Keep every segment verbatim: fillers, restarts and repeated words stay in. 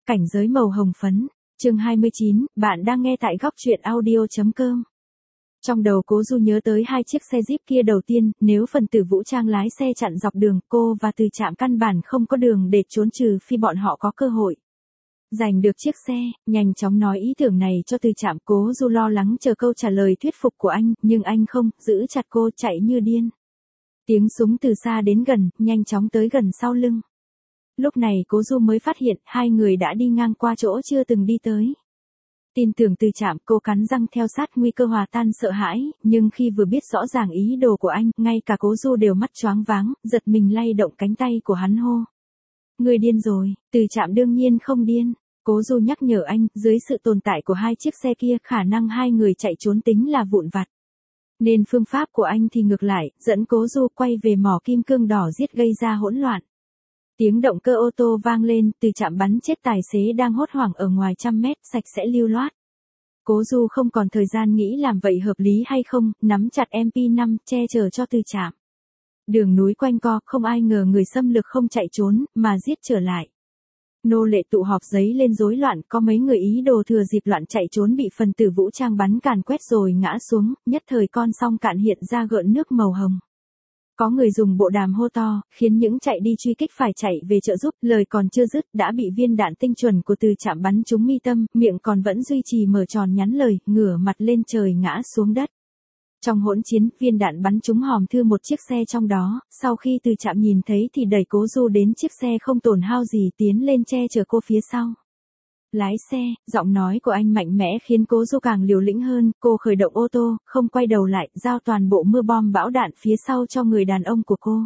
Cảnh giới màu hồng phấn, chương hai mươi chín, bạn đang nghe tại góc truyện audio.com. Trong đầu Cố Du nhớ tới hai chiếc xe Jeep kia đầu tiên, nếu phần tử vũ trang lái xe chặn dọc đường, cô và Từ Trạm căn bản không có đường để trốn trừ phi bọn họ có cơ hội. Giành được chiếc xe, nhanh chóng nói ý tưởng này cho Từ Trạm. Cố Du lo lắng chờ câu trả lời thuyết phục của anh, nhưng anh không, giữ chặt cô chạy như điên. Tiếng súng từ xa đến gần, nhanh chóng tới gần sau lưng. Lúc này Cố Du mới phát hiện hai người đã đi ngang qua chỗ chưa từng đi tới. Tin tưởng Từ Trạm, cô cắn răng theo sát, nguy cơ hòa tan sợ hãi, nhưng khi vừa biết rõ ràng ý đồ của anh, ngay cả Cố Du đều mắt choáng váng, giật mình lay động cánh tay của hắn hô. Người điên rồi. Từ Trạm đương nhiên không điên. Cố Du nhắc nhở anh, dưới sự tồn tại của hai chiếc xe kia, khả năng hai người chạy trốn tính là vụn vặt. Nên phương pháp của anh thì ngược lại, dẫn Cố Du quay về mỏ kim cương đỏ giết gây ra hỗn loạn. Tiếng động cơ ô tô vang lên, Từ Trạm bắn chết tài xế đang hốt hoảng ở ngoài trăm mét, sạch sẽ lưu loát. Cố Du không còn thời gian nghĩ làm vậy hợp lý hay không, nắm chặt em pê năm, che chở cho Từ Trạm. Đường núi quanh co, không ai ngờ người xâm lược không chạy trốn, mà giết trở lại. Nô lệ tụ họp giấy lên rối loạn, có mấy người ý đồ thừa dịp loạn chạy trốn bị phần tử vũ trang bắn càn quét rồi ngã xuống, nhất thời con song cạn hiện ra gợn nước màu hồng. Có người dùng bộ đàm hô to, khiến những chạy đi truy kích phải chạy về trợ giúp, lời còn chưa dứt đã bị viên đạn tinh chuẩn của Từ Trạm bắn trúng mi tâm, miệng còn vẫn duy trì mở tròn nhắn lời, ngửa mặt lên trời ngã xuống đất. Trong hỗn chiến, viên đạn bắn trúng hòm thư một chiếc xe trong đó, sau khi Từ Trạm nhìn thấy thì đẩy Cố Du đến chiếc xe không tổn hao gì, tiến lên che chở cô phía sau. Lái xe, giọng nói của anh mạnh mẽ khiến Cố Du càng liều lĩnh hơn, cô khởi động ô tô, không quay đầu lại, giao toàn bộ mưa bom bão đạn phía sau cho người đàn ông của cô.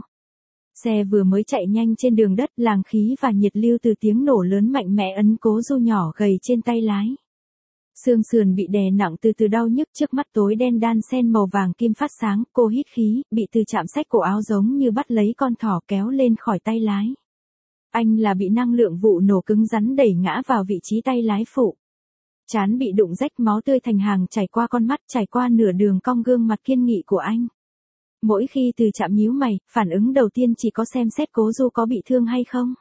Xe vừa mới chạy nhanh trên đường đất, làng khí và nhiệt lưu từ tiếng nổ lớn mạnh mẽ ấn Cố Du nhỏ gầy trên tay lái. Xương sườn bị đè nặng từ từ đau nhức, trước mắt tối đen đan sen màu vàng kim phát sáng, cô hít khí, bị Từ Trạm xách cổ áo giống như bắt lấy con thỏ kéo lên khỏi tay lái. Anh là bị năng lượng vụ nổ cứng rắn đẩy ngã vào vị trí tay lái phụ. Trán bị đụng rách, máu tươi thành hàng chảy qua con mắt, chảy qua nửa đường cong gương mặt kiên nghị của anh. Mỗi khi Từ Trạm nhíu mày, phản ứng đầu tiên chỉ có xem xét Cố Du có bị thương hay không.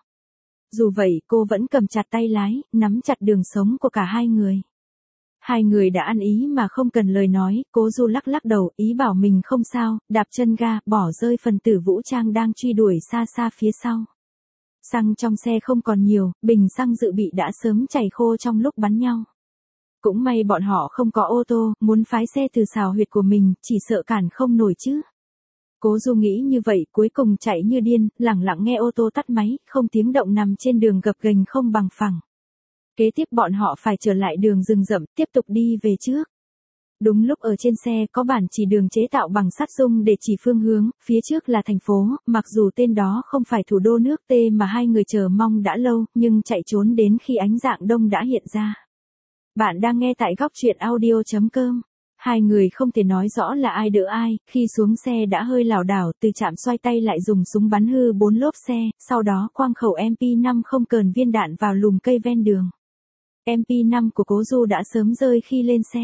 Dù vậy, cô vẫn cầm chặt tay lái, nắm chặt đường sống của cả hai người. Hai người đã ăn ý mà không cần lời nói, Cố Du lắc lắc đầu, ý bảo mình không sao, đạp chân ga, bỏ rơi phần tử vũ trang đang truy đuổi xa xa phía sau. Xăng trong xe không còn nhiều, bình xăng dự bị đã sớm chảy khô trong lúc bắn nhau. Cũng may bọn họ không có ô tô, muốn phái xe từ xào huyệt của mình, chỉ sợ cản không nổi chứ. Cố Du nghĩ như vậy, cuối cùng chạy như điên, lẳng lặng nghe ô tô tắt máy, không tiếng động nằm trên đường gập ghềnh không bằng phẳng. Kế tiếp bọn họ phải trở lại đường rừng rậm, tiếp tục đi về trước. Đúng lúc ở trên xe có bản chỉ đường chế tạo bằng sắt dung để chỉ phương hướng, phía trước là thành phố, mặc dù tên đó không phải thủ đô nước T mà hai người chờ mong đã lâu, nhưng chạy trốn đến khi ánh dạng đông đã hiện ra. Bạn đang nghe tại góc truyện audio.com. Hai người không thể nói rõ là ai đỡ ai, khi xuống xe đã hơi lảo đảo, Từ Trạm xoay tay lại dùng súng bắn hư bốn lốp xe, sau đó quang khẩu em pê năm không cờn viên đạn vào lùm cây ven đường. em pê năm của Cố Du đã sớm rơi khi lên xe.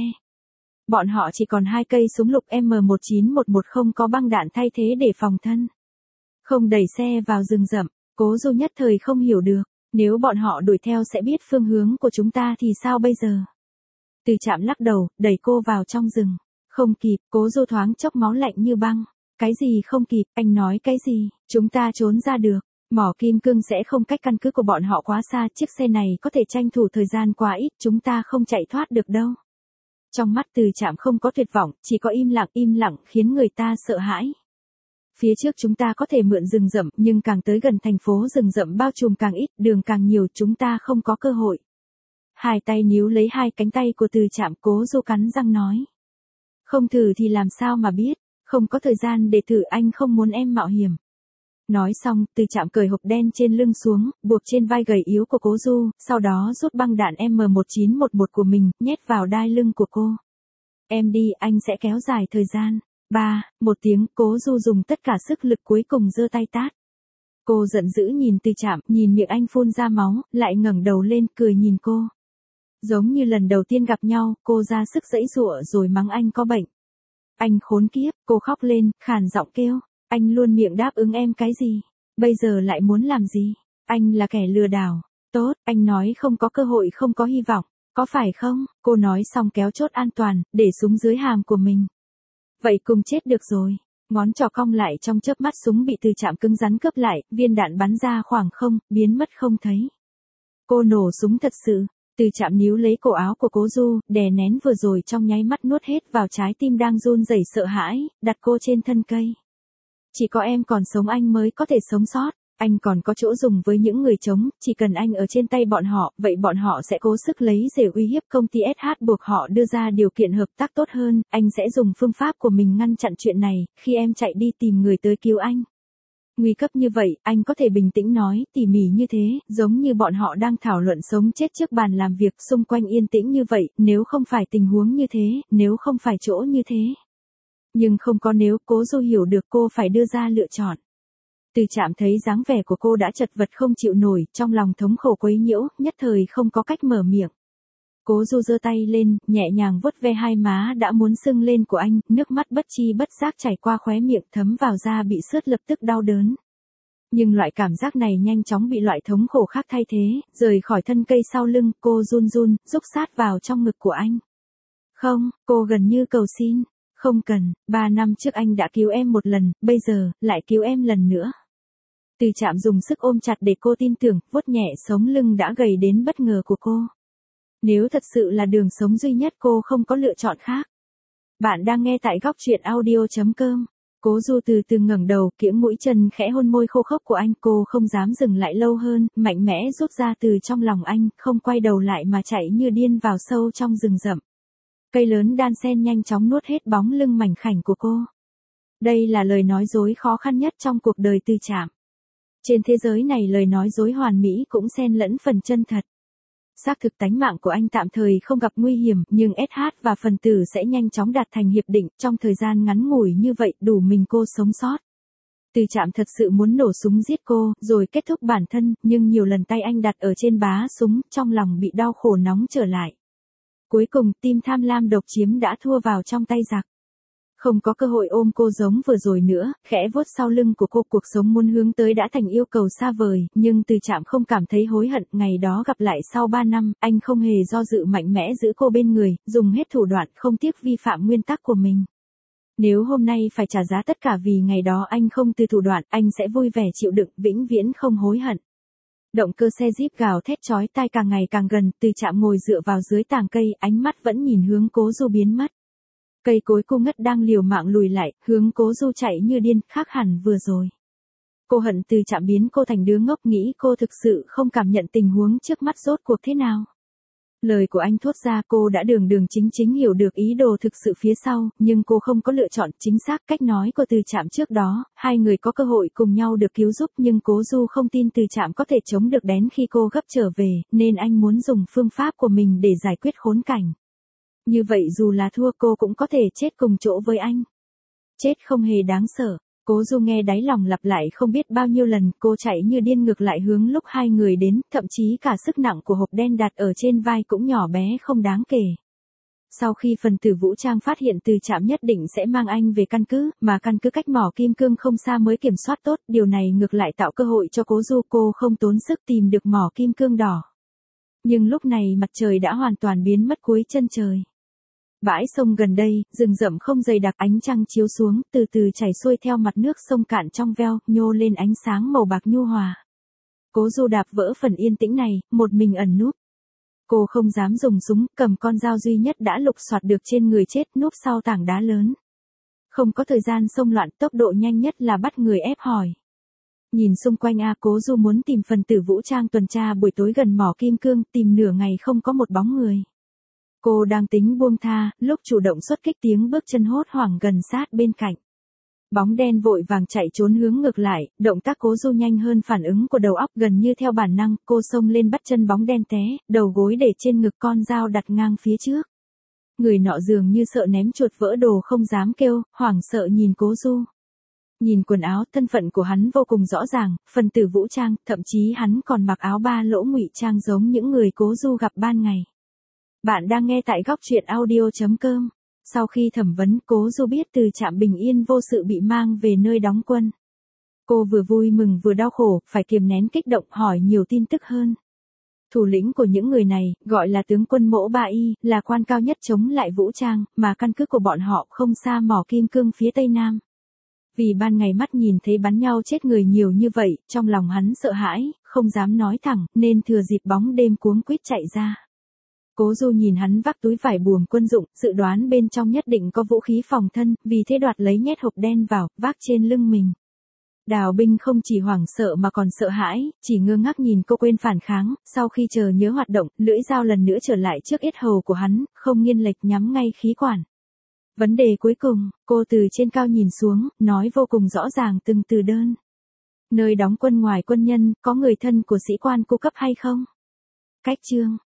Bọn họ chỉ còn hai cây súng lục M một chín một một không có băng đạn thay thế để phòng thân. Không đẩy xe vào rừng rậm, Cố Du nhất thời không hiểu được, nếu bọn họ đuổi theo sẽ biết phương hướng của chúng ta thì sao bây giờ? Từ Trạm lắc đầu, đẩy cô vào trong rừng. Không kịp, Cố Du thoáng chốc máu lạnh như băng. Cái gì không kịp, anh nói cái gì? Chúng ta trốn ra được. Mỏ kim cương sẽ không cách căn cứ của bọn họ quá xa, chiếc xe này có thể tranh thủ thời gian quá ít, chúng ta không chạy thoát được đâu. Trong mắt Từ Trạm không có tuyệt vọng, chỉ có im lặng, im lặng khiến người ta sợ hãi. Phía trước chúng ta có thể mượn rừng rậm, nhưng càng tới gần thành phố rừng rậm bao trùm càng ít, đường càng nhiều, chúng ta không có cơ hội. Hai tay níu lấy hai cánh tay của Từ Trạm, Cố Du cắn răng nói. Không thử thì làm sao mà biết, không có thời gian để thử, anh không muốn em mạo hiểm. Nói xong, Từ Trạm cởi hộp đen trên lưng xuống, buộc trên vai gầy yếu của Cố Du, sau đó rút băng đạn M một chín một một của mình, nhét vào đai lưng của cô. Em đi, anh sẽ kéo dài thời gian. Ba, một tiếng, Cố Du dùng tất cả sức lực cuối cùng giơ tay tát. Cô giận dữ nhìn Từ Trạm, nhìn miệng anh phun ra máu, lại ngẩng đầu lên, cười nhìn cô. Giống như lần đầu tiên gặp nhau, cô ra sức giãy giụa rồi mắng anh có bệnh. Anh khốn kiếp, cô khóc lên, khàn giọng kêu. Anh luôn miệng đáp ứng em cái gì? Bây giờ lại muốn làm gì? Anh là kẻ lừa đảo. Tốt, anh nói không có cơ hội không có hy vọng, có phải không? Cô nói xong kéo chốt an toàn, để súng dưới hàm của mình. Vậy cùng chết được rồi. Ngón trỏ cong lại trong chớp mắt súng bị Từ Trạm cứng rắn cướp lại, viên đạn bắn ra khoảng không, biến mất không thấy. Cô nổ súng thật sự. Từ Trạm níu lấy cổ áo của Cố Du, đè nén vừa rồi trong nháy mắt nuốt hết vào trái tim đang run rẩy sợ hãi, đặt cô trên thân cây. Chỉ có em còn sống anh mới có thể sống sót. Anh còn có chỗ dùng với những người chống, chỉ cần anh ở trên tay bọn họ, vậy bọn họ sẽ cố sức lấy rể uy hiếp công ty ét hát buộc họ đưa ra điều kiện hợp tác tốt hơn, anh sẽ dùng phương pháp của mình ngăn chặn chuyện này, khi em chạy đi tìm người tới cứu anh. Nguy cấp như vậy, anh có thể bình tĩnh nói, tỉ mỉ như thế, giống như bọn họ đang thảo luận sống chết trước bàn làm việc, xung quanh yên tĩnh như vậy, nếu không phải tình huống như thế, nếu không phải chỗ như thế. Nhưng không có nếu, Cố Du hiểu được cô phải đưa ra lựa chọn. Từ Trạm thấy dáng vẻ của cô đã chật vật không chịu nổi, trong lòng thống khổ quấy nhiễu, nhất thời không có cách mở miệng. Cố Du giơ tay lên, nhẹ nhàng vuốt ve hai má đã muốn sưng lên của anh, nước mắt bất chi bất giác chảy qua khóe miệng thấm vào da bị sướt lập tức đau đớn. Nhưng loại cảm giác này nhanh chóng bị loại thống khổ khác thay thế, rời khỏi thân cây sau lưng, cô run run, rúc sát vào trong ngực của anh. Không, cô gần như cầu xin. Không cần, ba năm trước anh đã cứu em một lần, bây giờ, lại cứu em lần nữa. Từ Trạm dùng sức ôm chặt để cô tin tưởng, vuốt nhẹ sống lưng đã gầy đến bất ngờ của cô. Nếu thật sự là đường sống duy nhất cô không có lựa chọn khác. Bạn đang nghe tại góc truyện audio chấm com. Cố Du từ từ ngẩng đầu, kiễng mũi chân khẽ hôn môi khô khốc của anh, cô không dám dừng lại lâu hơn, mạnh mẽ rút ra từ trong lòng anh, không quay đầu lại mà chạy như điên vào sâu trong rừng rậm. Cây lớn đan sen nhanh chóng nuốt hết bóng lưng mảnh khảnh của cô. Đây là lời nói dối khó khăn nhất trong cuộc đời Từ Trạm. Trên thế giới này lời nói dối hoàn mỹ cũng xen lẫn phần chân thật. Xác thực tánh mạng của anh tạm thời không gặp nguy hiểm, nhưng ét hát và phần tử sẽ nhanh chóng đạt thành hiệp định, trong thời gian ngắn ngủi như vậy đủ mình cô sống sót. Từ Trạm thật sự muốn nổ súng giết cô, rồi kết thúc bản thân, nhưng nhiều lần tay anh đặt ở trên bá súng, trong lòng bị đau khổ nóng trở lại. Cuối cùng, tim tham lam độc chiếm đã thua vào trong tay giặc. Không có cơ hội ôm cô giống vừa rồi nữa, khẽ vuốt sau lưng của cô, cuộc sống muốn hướng tới đã thành yêu cầu xa vời, nhưng Từ Trạm không cảm thấy hối hận, ngày đó gặp lại sau ba năm, anh không hề do dự mạnh mẽ giữ cô bên người, dùng hết thủ đoạn không tiếc vi phạm nguyên tắc của mình. Nếu hôm nay phải trả giá tất cả vì ngày đó anh không từ thủ đoạn, anh sẽ vui vẻ chịu đựng, vĩnh viễn không hối hận. Động cơ xe Jeep gào thét chói tai càng ngày càng gần, Từ Trạm ngồi dựa vào dưới tàng cây, ánh mắt vẫn nhìn hướng Cố Du biến mất. Cây cối cô ngất đang liều mạng lùi lại, hướng Cố Du chạy như điên, khác hẳn vừa rồi. Cô hận Từ Trạm biến cô thành đứa ngốc, nghĩ cô thực sự không cảm nhận tình huống trước mắt rốt cuộc thế nào. Lời của anh thốt ra cô đã đường đường chính chính hiểu được ý đồ thực sự phía sau, nhưng cô không có lựa chọn chính xác. Cách nói của Từ Trạm trước đó, hai người có cơ hội cùng nhau được cứu giúp, nhưng Cố Du không tin Từ Trạm có thể chống được đến khi cô gấp trở về, nên anh muốn dùng phương pháp của mình để giải quyết khốn cảnh. Như vậy dù là thua cô cũng có thể chết cùng chỗ với anh. Chết không hề đáng sợ. Cố Du nghe đáy lòng lặp lại không biết bao nhiêu lần, cô chạy như điên ngược lại hướng lúc hai người đến, thậm chí cả sức nặng của hộp đen đặt ở trên vai cũng nhỏ bé không đáng kể. Sau khi phần tử vũ trang phát hiện Từ Trạm nhất định sẽ mang anh về căn cứ, mà căn cứ cách mỏ kim cương không xa mới kiểm soát tốt, điều này ngược lại tạo cơ hội cho Cố Du, cô không tốn sức tìm được mỏ kim cương đỏ. Nhưng lúc này mặt trời đã hoàn toàn biến mất cuối chân trời. Bãi sông gần đây, rừng rậm không dày đặc, ánh trăng chiếu xuống, từ từ chảy xuôi theo mặt nước sông cạn trong veo, nhô lên ánh sáng màu bạc nhu hòa. Cố Du đạp vỡ phần yên tĩnh này, một mình ẩn núp. Cô không dám dùng súng, cầm con dao duy nhất đã lục soạt được trên người chết, núp sau tảng đá lớn. Không có thời gian xông loạn, tốc độ nhanh nhất là bắt người ép hỏi. Nhìn xung quanh a, Cố Du muốn tìm phần tử vũ trang tuần tra buổi tối gần mỏ kim cương, tìm nửa ngày không có một bóng người. Cô đang tính buông tha, lúc chủ động xuất kích tiếng bước chân hốt hoảng gần sát bên cạnh. Bóng đen vội vàng chạy trốn hướng ngược lại, động tác Cố Du nhanh hơn phản ứng của đầu óc, gần như theo bản năng, cô xông lên bắt chân bóng đen té, đầu gối để trên ngực, con dao đặt ngang phía trước. Người nọ dường như sợ ném chuột vỡ đồ không dám kêu, hoảng sợ nhìn Cố Du. Nhìn quần áo, thân phận của hắn vô cùng rõ ràng, phần tử vũ trang, thậm chí hắn còn mặc áo ba lỗ ngụy trang giống những người Cố Du gặp ban ngày. Bạn đang nghe tại góc truyện audio chấm com. Sau khi thẩm vấn, Cố Du biết Từ Trạm bình yên vô sự bị mang về nơi đóng quân. Cô vừa vui mừng vừa đau khổ, phải kiềm nén kích động hỏi nhiều tin tức hơn. Thủ lĩnh của những người này, gọi là tướng quân Mỗ Ba Y, là quan cao nhất chống lại vũ trang, mà căn cứ của bọn họ không xa mỏ kim cương phía tây nam. Vì ban ngày mắt nhìn thấy bắn nhau chết người nhiều như vậy, trong lòng hắn sợ hãi, không dám nói thẳng, nên thừa dịp bóng đêm cuống quýt chạy ra. Cố Du nhìn hắn vác túi vải buồm quân dụng, dự đoán bên trong nhất định có vũ khí phòng thân, vì thế đoạt lấy nhét hộp đen vào, vác trên lưng mình. Đào binh không chỉ hoảng sợ mà còn sợ hãi, chỉ ngơ ngác nhìn cô quên phản kháng, sau khi chờ nhớ hoạt động, lưỡi dao lần nữa trở lại trước yết hầu của hắn, không nghiêng lệch nhắm ngay khí quản. Vấn đề cuối cùng, cô từ trên cao nhìn xuống, nói vô cùng rõ ràng từng từ đơn. Nơi đóng quân ngoài quân nhân, có người thân của sĩ quan cô cấp hay không? Cách chương